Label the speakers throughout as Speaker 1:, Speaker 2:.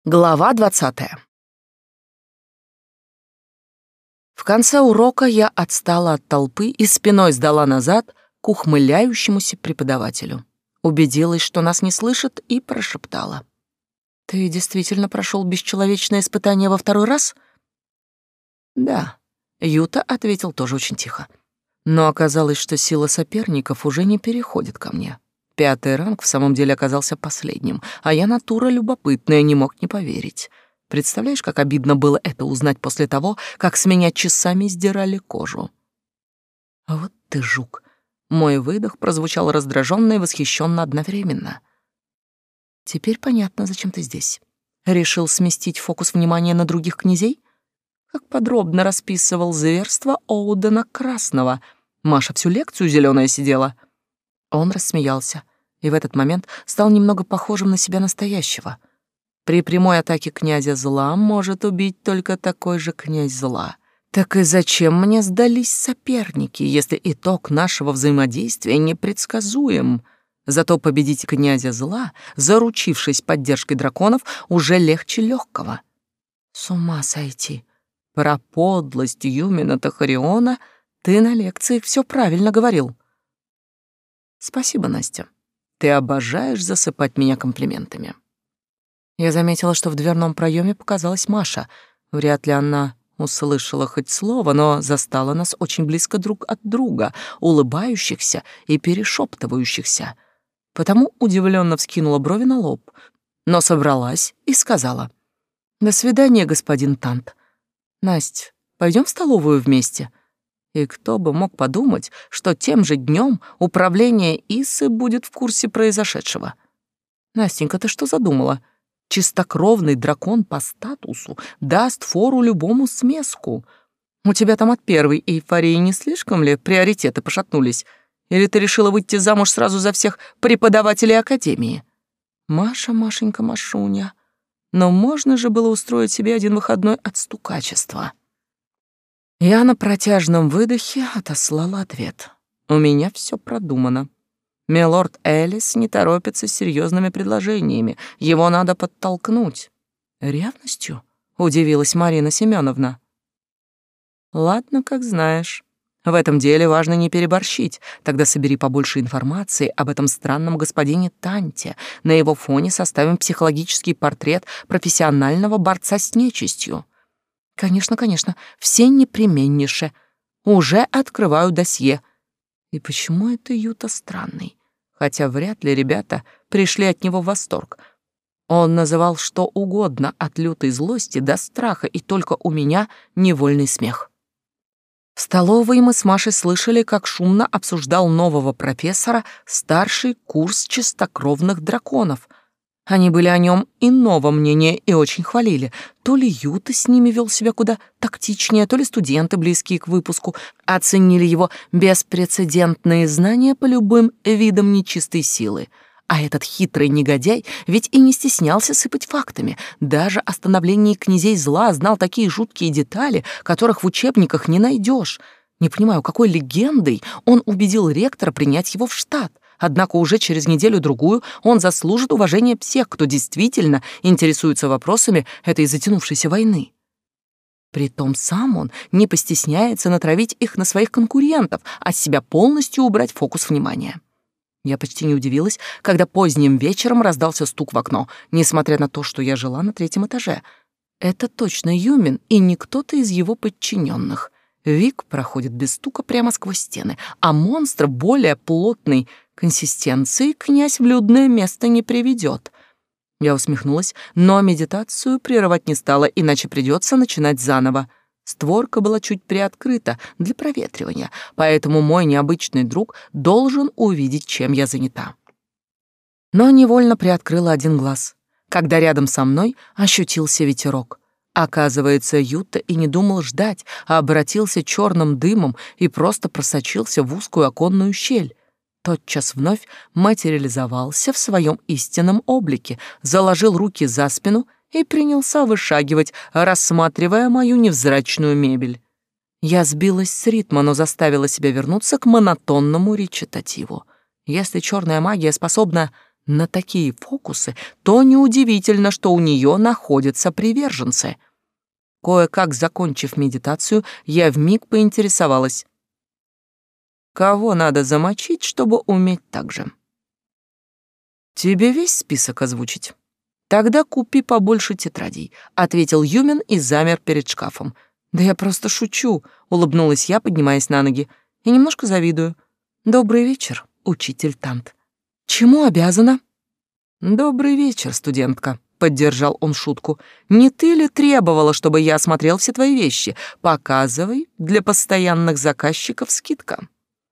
Speaker 1: Глава 20. В конце урока я отстала от толпы и спиной сдала назад к ухмыляющемуся преподавателю. Убедилась, что нас не слышат, и прошептала: «Ты действительно прошел бесчеловечное испытание во второй раз?» «Да», — Юта ответил тоже очень тихо. Но оказалось, что сила соперников уже не переходит ко мне. 5-й ранг в самом деле оказался последним, а я натура любопытная, не мог не поверить. Представляешь, как обидно было это узнать после того, как с меня часами сдирали кожу. А вот ты жук. Мой выдох прозвучал раздраженно и восхищенно одновременно. Теперь понятно, зачем ты здесь. Решил сместить фокус внимания на других князей? Как подробно расписывал зверство Оудена Красного. Маша всю лекцию зеленая сидела. Он рассмеялся и в этот момент стал немного похожим на себя настоящего. При прямой атаке князя зла может убить только такой же князь зла. Так и зачем мне сдались соперники, если итог нашего взаимодействия непредсказуем? Зато победить князя зла, заручившись поддержкой драконов, уже легче легкого. С ума сойти. Про подлость Юмина Тахариона ты на лекции все правильно говорил. Спасибо, Настя. Ты обожаешь засыпать меня комплиментами. Я заметила, что в дверном проеме показалась Маша. Вряд ли она услышала хоть слово, но застала нас очень близко друг от друга, улыбающихся и перешептывающихся. Потому удивленно вскинула брови на лоб, но собралась и сказала: «До свидания, господин Тант. Насть, пойдем в столовую вместе?» И кто бы мог подумать, что тем же днем управление Исы будет в курсе произошедшего. Настенька, ты что задумала? Чистокровный дракон по статусу даст фору любому смеску. У тебя там от первой эйфории не слишком ли приоритеты пошатнулись? Или ты решила выйти замуж сразу за всех преподавателей академии? Маша, Машенька, Машуня. Но можно же было устроить себе один выходной от стукачества. Я на протяжном выдохе отослала ответ. У меня все продумано. Милорд Элис не торопится с серьезными предложениями. Его надо подтолкнуть. Ревностью? Удивилась Марина Семеновна. Ладно, как знаешь. В этом деле важно не переборщить. Тогда собери побольше информации об этом странном господине Танте. На его фоне составим психологический портрет профессионального борца с нечистью. Конечно, конечно, все непременнейше. Уже открываю досье. И почему это Юта странный? Хотя вряд ли ребята пришли от него в восторг. Он называл что угодно, от лютой злости до страха, и только у меня невольный смех. В столовой мы с Машей слышали, как шумно обсуждал нового профессора старший курс чистокровных драконов. Они были о нем иного мнения и очень хвалили. То ли Юта с ними вел себя куда тактичнее, то ли студенты, близкие к выпуску, оценили его беспрецедентные знания по любым видам нечистой силы. А этот хитрый негодяй ведь и не стеснялся сыпать фактами. Даже о становлении князей зла знал такие жуткие детали, которых в учебниках не найдешь. Не понимаю, какой легендой он убедил ректора принять его в штат. Однако уже через неделю-другую он заслужит уважения всех, кто действительно интересуется вопросами этой затянувшейся войны. Притом сам он не постесняется натравить их на своих конкурентов, а с себя полностью убрать фокус внимания. Я почти не удивилась, когда поздним вечером раздался стук в окно, несмотря на то, что я жила на 3-м этаже. Это точно Юмин и не кто-то из его подчиненных. Вик проходит без стука прямо сквозь стены, а монстр более плотной консистенции князь в людное место не приведет. Я усмехнулась, но медитацию прерывать не стала, иначе придется начинать заново. Створка была чуть приоткрыта для проветривания, поэтому мой необычный друг должен увидеть, чем я занята. Но невольно приоткрыла один глаз, когда рядом со мной ощутился ветерок. Оказывается, Юта и не думал ждать, а обратился черным дымом и просто просочился в узкую оконную щель. Тотчас вновь материализовался в своем истинном облике, заложил руки за спину и принялся вышагивать, рассматривая мою невзрачную мебель. Я сбилась с ритма, но заставила себя вернуться к монотонному речитативу. Если черная магия способна на такие фокусы, то неудивительно, что у нее находятся приверженцы. Кое-как закончив медитацию, я вмиг поинтересовалась. Кого надо замочить, чтобы уметь так же? Тебе весь список озвучить? Тогда купи побольше тетрадей, ответил Юмин и замер перед шкафом. Да я просто шучу, улыбнулась я, поднимаясь на ноги. И немножко завидую. Добрый вечер, учитель Тант. Чему обязана? Добрый вечер, студентка, поддержал он шутку. Не ты ли требовала, чтобы я осмотрел все твои вещи? Показывай, для постоянных заказчиков скидка.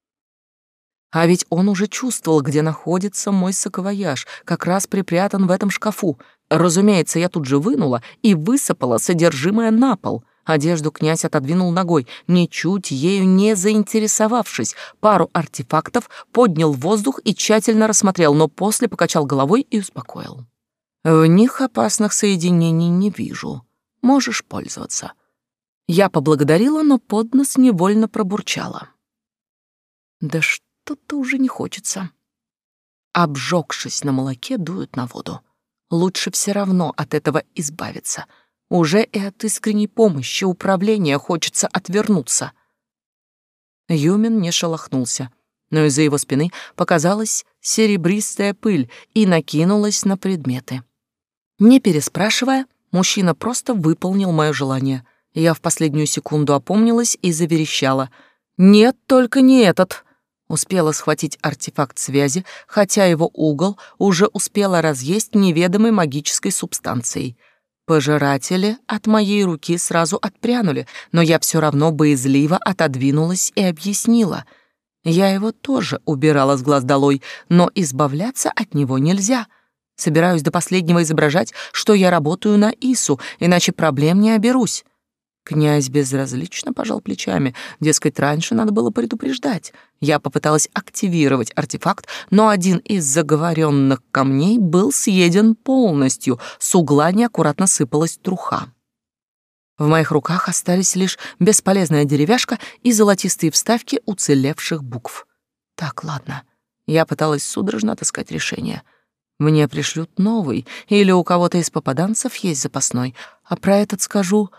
Speaker 1: А ведь он уже чувствовал, где находится мой саквояж, как раз припрятан в этом шкафу. Разумеется, я тут же вынула и высыпала содержимое на пол. Одежду князь отодвинул ногой, ничуть ею не заинтересовавшись. Пару артефактов поднял в воздух и тщательно рассмотрел, но после покачал головой и успокоил. В них опасных соединений не вижу. Можешь пользоваться. Я поблагодарила, но под нос невольно пробурчала. Да что-то уже не хочется. Обжегшись на молоке, дуют на воду. Лучше все равно от этого избавиться. Уже и от искренней помощи управления хочется отвернуться. Юмин не шелохнулся, но из-за его спины показалась серебристая пыль и накинулась на предметы. Не переспрашивая, мужчина просто выполнил мое желание. Я в последнюю секунду опомнилась и заверещала. «Нет, только не этот!» Успела схватить артефакт связи, хотя его угол уже успела разъесть неведомой магической субстанцией. Пожиратели от моей руки сразу отпрянули, но я все равно боязливо отодвинулась и объяснила. Я его тоже убирала с глаз долой, но избавляться от него нельзя. Собираюсь до последнего изображать, что я работаю на Ису, иначе проблем не оберусь. Князь безразлично пожал плечами, дескать, раньше надо было предупреждать. Я попыталась активировать артефакт, но один из заговоренных камней был съеден полностью, с угла неаккуратно сыпалась труха. В моих руках остались лишь бесполезная деревяшка и золотистые вставки уцелевших букв. Так, ладно. Я пыталась судорожно отыскать решение. Мне пришлют новый, или у кого-то из попаданцев есть запасной, а про этот скажу...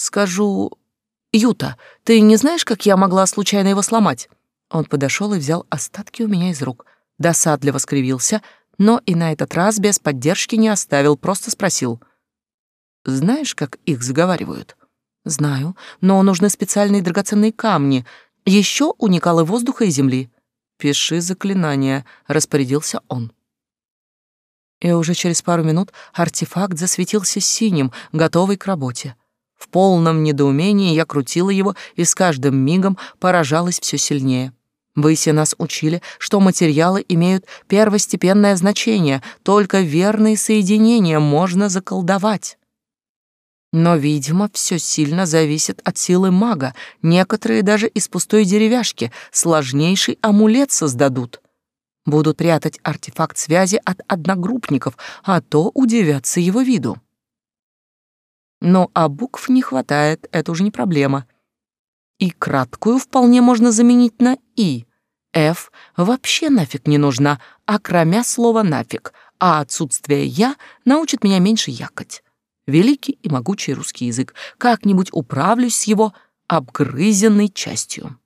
Speaker 1: Юта, ты не знаешь, как я могла случайно его сломать? Он подошел и взял остатки у меня из рук. Досадливо скривился, но и на этот раз без поддержки не оставил, просто спросил. Знаешь, как их заговаривают? Знаю, но нужны специальные драгоценные камни, еще уникалы воздуха и земли. Пиши заклинание, распорядился он. И уже через пару минут артефакт засветился синим, готовый к работе. В полном недоумении я крутила его и с каждым мигом поражалась все сильнее. В Исе нас учили, что материалы имеют первостепенное значение, только верные соединения можно заколдовать. Но, видимо, все сильно зависит от силы мага. Некоторые даже из пустой деревяшки сложнейший амулет создадут. Будут прятать артефакт связи от одногруппников, а то удивятся его виду. Ну, а букв не хватает, это уже не проблема. И краткую вполне можно заменить на «и». «Ф» вообще нафиг не нужна, окромя слова «нафиг», а отсутствие «я» научит меня меньше якать. Великий и могучий русский язык. Как-нибудь управлюсь с его обгрызенной частью.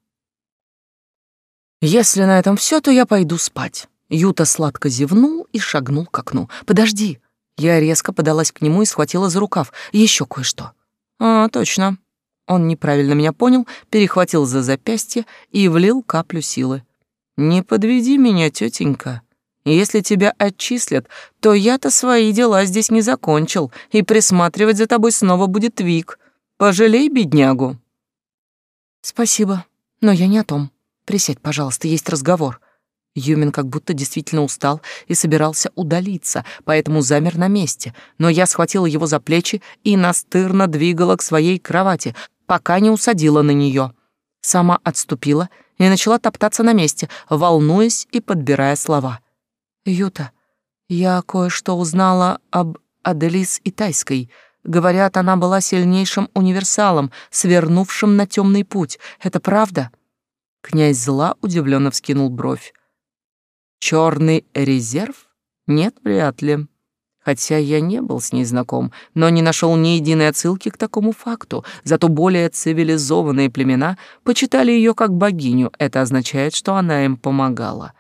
Speaker 1: Если на этом все, то я пойду спать. Юта сладко зевнул и шагнул к окну. «Подожди!» Я резко подалась к нему и схватила за рукав. Еще кое-что. А, точно. Он неправильно меня понял, перехватил за запястье и влил каплю силы. Не подведи меня, тетенька. Если тебя отчислят, то я-то свои дела здесь не закончил, и присматривать за тобой снова будет Вик. Пожалей беднягу. Спасибо, но я не о том. Присядь, пожалуйста, есть разговор. Юмин как будто действительно устал и собирался удалиться, поэтому замер на месте, но я схватила его за плечи и настырно двигала к своей кровати, пока не усадила на нее. Сама отступила и начала топтаться на месте, волнуясь и подбирая слова. «Юта, я кое-что узнала об Аделис Итайской. Говорят, она была сильнейшим универсалом, свернувшим на темный путь. Это правда?» Князь зла удивленно вскинул бровь. «Черный резерв?» Нет, вряд ли. Хотя я не был с ней знаком, но не нашел ни единой отсылки к такому факту. Зато более цивилизованные племена почитали ее как богиню. Это означает, что она им помогала.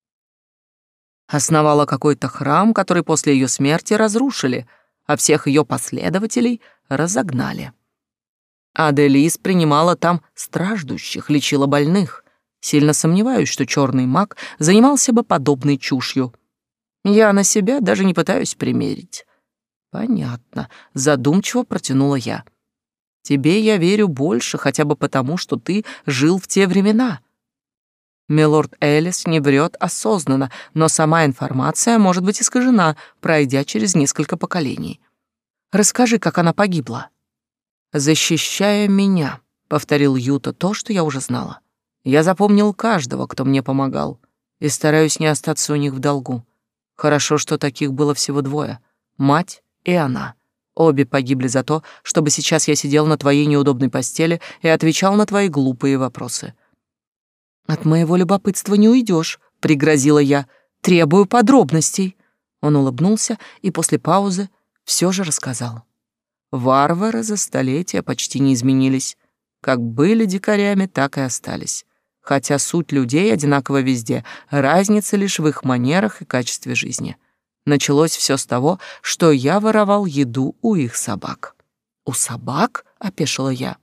Speaker 1: Основала какой-то храм, который после ее смерти разрушили, а всех ее последователей разогнали. Аделис принимала там страждущих, лечила больных. Сильно сомневаюсь, что черный маг занимался бы подобной чушью. Я на себя даже не пытаюсь примерить. Понятно, задумчиво протянула я. Тебе я верю больше, хотя бы потому, что ты жил в те времена. Милорд Элис не врет осознанно, но сама информация может быть искажена, пройдя через несколько поколений. Расскажи, как она погибла. «Защищая меня», — повторил Юта то, что я уже знала. «Я запомнил каждого, кто мне помогал, и стараюсь не остаться у них в долгу. Хорошо, что таких было всего двое — мать и она. Обе погибли за то, чтобы сейчас я сидел на твоей неудобной постели и отвечал на твои глупые вопросы». «От моего любопытства не уйдешь», — пригрозила я. «Требую подробностей». Он улыбнулся и после паузы все же рассказал. Варвары за столетия почти не изменились. Как были дикарями, так и остались. Хотя суть людей одинакова везде, разница лишь в их манерах и качестве жизни. Началось все с того, что я воровал еду у их собак. «У собак?» — опешила я.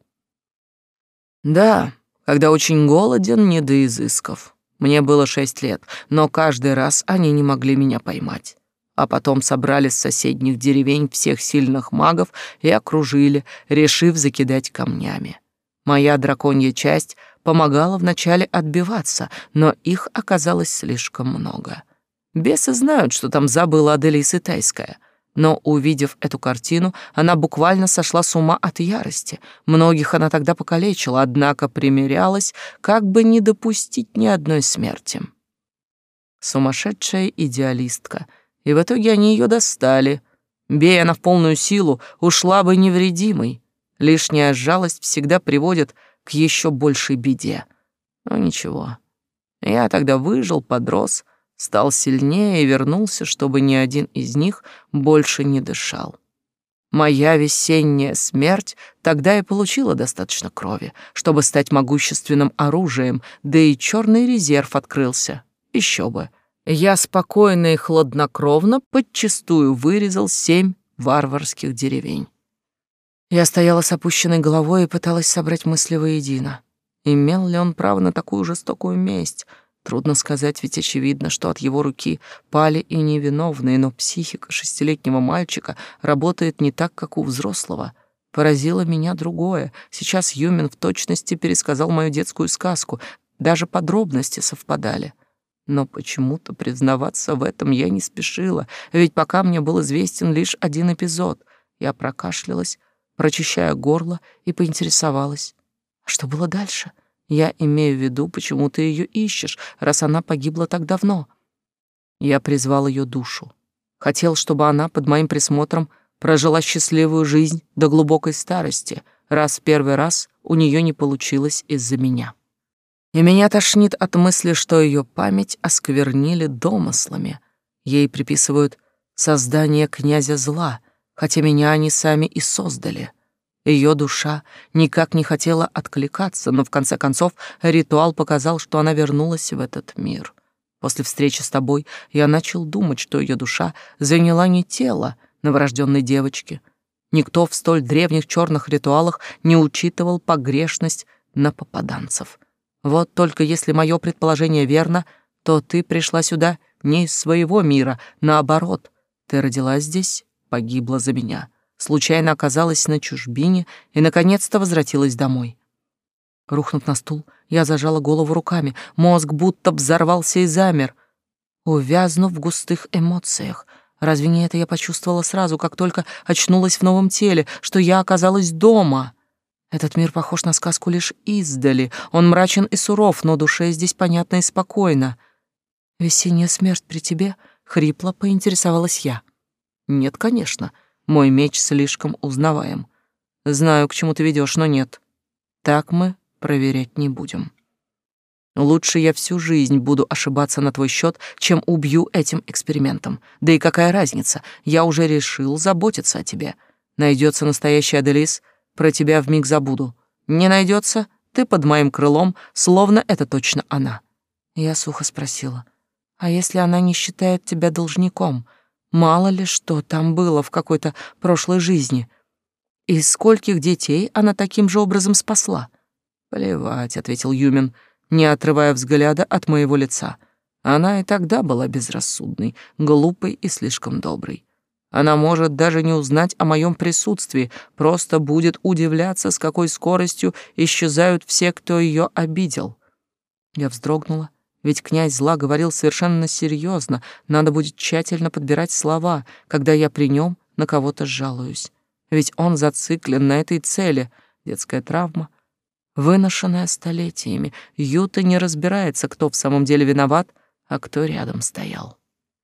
Speaker 1: «Да, когда очень голоден, не до изысков. Мне было 6 лет, но каждый раз они не могли меня поймать. А потом собрали с соседних деревень всех сильных магов и окружили, решив закидать камнями. Моя драконья часть помогала вначале отбиваться, но их оказалось слишком много. Бесы знают, что там забыла Аделис Тайская, но, увидев эту картину, она буквально сошла с ума от ярости. Многих она тогда покалечила, однако примирялась, как бы не допустить ни одной смерти. Сумасшедшая идеалистка — и в итоге они ее достали. Бей она в полную силу, ушла бы невредимой. Лишняя жалость всегда приводит к еще большей беде. Но ничего. Я тогда выжил, подрос, стал сильнее и вернулся, чтобы ни один из них больше не дышал. Моя весенняя смерть тогда и получила достаточно крови, чтобы стать могущественным оружием, да и черный резерв открылся. Еще бы. Я спокойно и хладнокровно подчистую вырезал 7 варварских деревень. Я стояла с опущенной головой и пыталась собрать мысли воедино. Имел ли он право на такую жестокую месть? Трудно сказать, ведь очевидно, что от его руки пали и невиновные, но психика 6-летнего мальчика работает не так, как у взрослого. Поразило меня другое. Сейчас Юмин в точности пересказал мою детскую сказку, даже подробности совпадали. Но почему-то признаваться в этом я не спешила, ведь пока мне был известен лишь один эпизод. Я прокашлялась, прочищая горло, и поинтересовалась. А что было дальше? Я имею в виду, почему ты ее ищешь, раз она погибла так давно. Я призвал ее душу. Хотел, чтобы она под моим присмотром прожила счастливую жизнь до глубокой старости, раз в первый раз у нее не получилось из-за меня. И меня тошнит от мысли, что ее память осквернили домыслами. Ей приписывают создание князя зла, хотя меня они сами и создали. Ее душа никак не хотела откликаться, но в конце концов ритуал показал, что она вернулась в этот мир. После встречи с тобой я начал думать, что ее душа заняла не тело новорожденной девочки. Никто в столь древних черных ритуалах не учитывал погрешность на попаданцев. Вот только если мое предположение верно, то ты пришла сюда не из своего мира, наоборот. Ты родилась здесь, погибла за меня, случайно оказалась на чужбине и, наконец-то, возвратилась домой. Рухнув на стул, я зажала голову руками, мозг будто взорвался и замер, увязнув в густых эмоциях. Разве не это я почувствовала сразу, как только очнулась в новом теле, что я оказалась дома? Этот мир похож на сказку лишь издали. Он мрачен и суров, но душе здесь понятно и спокойно. «Весенняя смерть при тебе?» — хрипло поинтересовалась я. «Нет, конечно. Мой меч слишком узнаваем. Знаю, к чему ты ведешь, но нет. Так мы проверять не будем». Лучше я всю жизнь буду ошибаться на твой счет, чем убью этим экспериментом. Да и какая разница? Я уже решил заботиться о тебе. Найдется настоящий Аделис, про тебя вмиг забуду. Не найдется, ты под моим крылом, словно это точно она. Я сухо спросила: а если она не считает тебя должником? Мало ли что там было в какой-то прошлой жизни. Из скольких детей она таким же образом спасла? Плевать, ответил Юмин, не отрывая взгляда от моего лица. Она и тогда была безрассудной, глупой и слишком доброй. Она может даже не узнать о моем присутствии, просто будет удивляться, с какой скоростью исчезают все, кто ее обидел. Я вздрогнула, ведь князь зла говорил совершенно серьезно, надо будет тщательно подбирать слова, когда я при нем на кого-то жалуюсь. Ведь он зациклен на этой цели, детская травма, выношенная столетиями. Юта не разбирается, кто в самом деле виноват, а кто рядом стоял.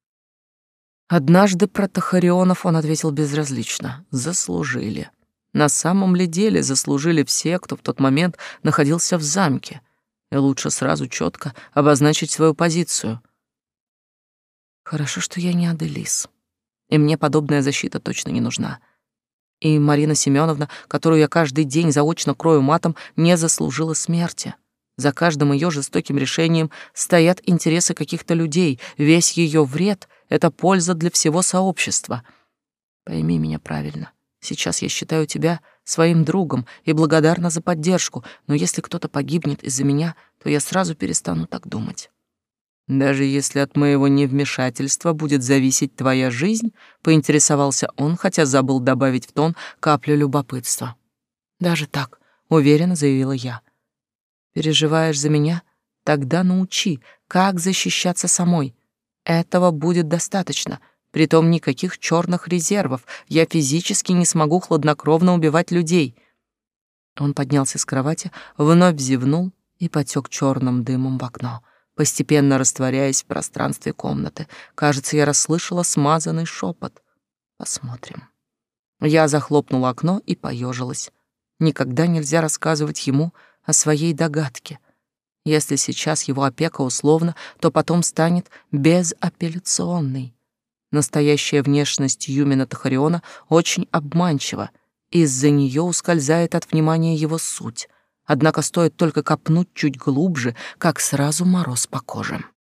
Speaker 1: Однажды про Тахарионов он ответил безразлично: заслужили. На самом ли деле заслужили все, кто в тот момент находился в замке? И лучше сразу четко обозначить свою позицию. Хорошо, что я не Аделис, и мне подобная защита точно не нужна. И Марина Семеновна, которую я каждый день заочно крою матом, не заслужила смерти. За каждым ее жестоким решением стоят интересы каких-то людей. Весь ее вред — это польза для всего сообщества. Пойми меня правильно. Сейчас я считаю тебя своим другом и благодарна за поддержку, но если кто-то погибнет из-за меня, то я сразу перестану так думать. Даже если от моего невмешательства будет зависеть твоя жизнь, поинтересовался он, хотя забыл добавить в тон каплю любопытства. Даже так, уверенно заявила я. Переживаешь за меня? Тогда научи, как защищаться самой. Этого будет достаточно. Притом никаких черных резервов. Я физически не смогу хладнокровно убивать людей. Он поднялся с кровати, вновь зевнул и потек черным дымом в окно, постепенно растворяясь в пространстве комнаты. Кажется, я расслышала смазанный шепот. Посмотрим. Я захлопнула окно и поежилась. Никогда нельзя рассказывать ему о своей догадке. Если сейчас его опека условна, то потом станет безапелляционной. Настоящая внешность Юмина Тахариона очень обманчива. Из-за нее ускользает от внимания его суть. Однако стоит только копнуть чуть глубже, как сразу мороз по коже.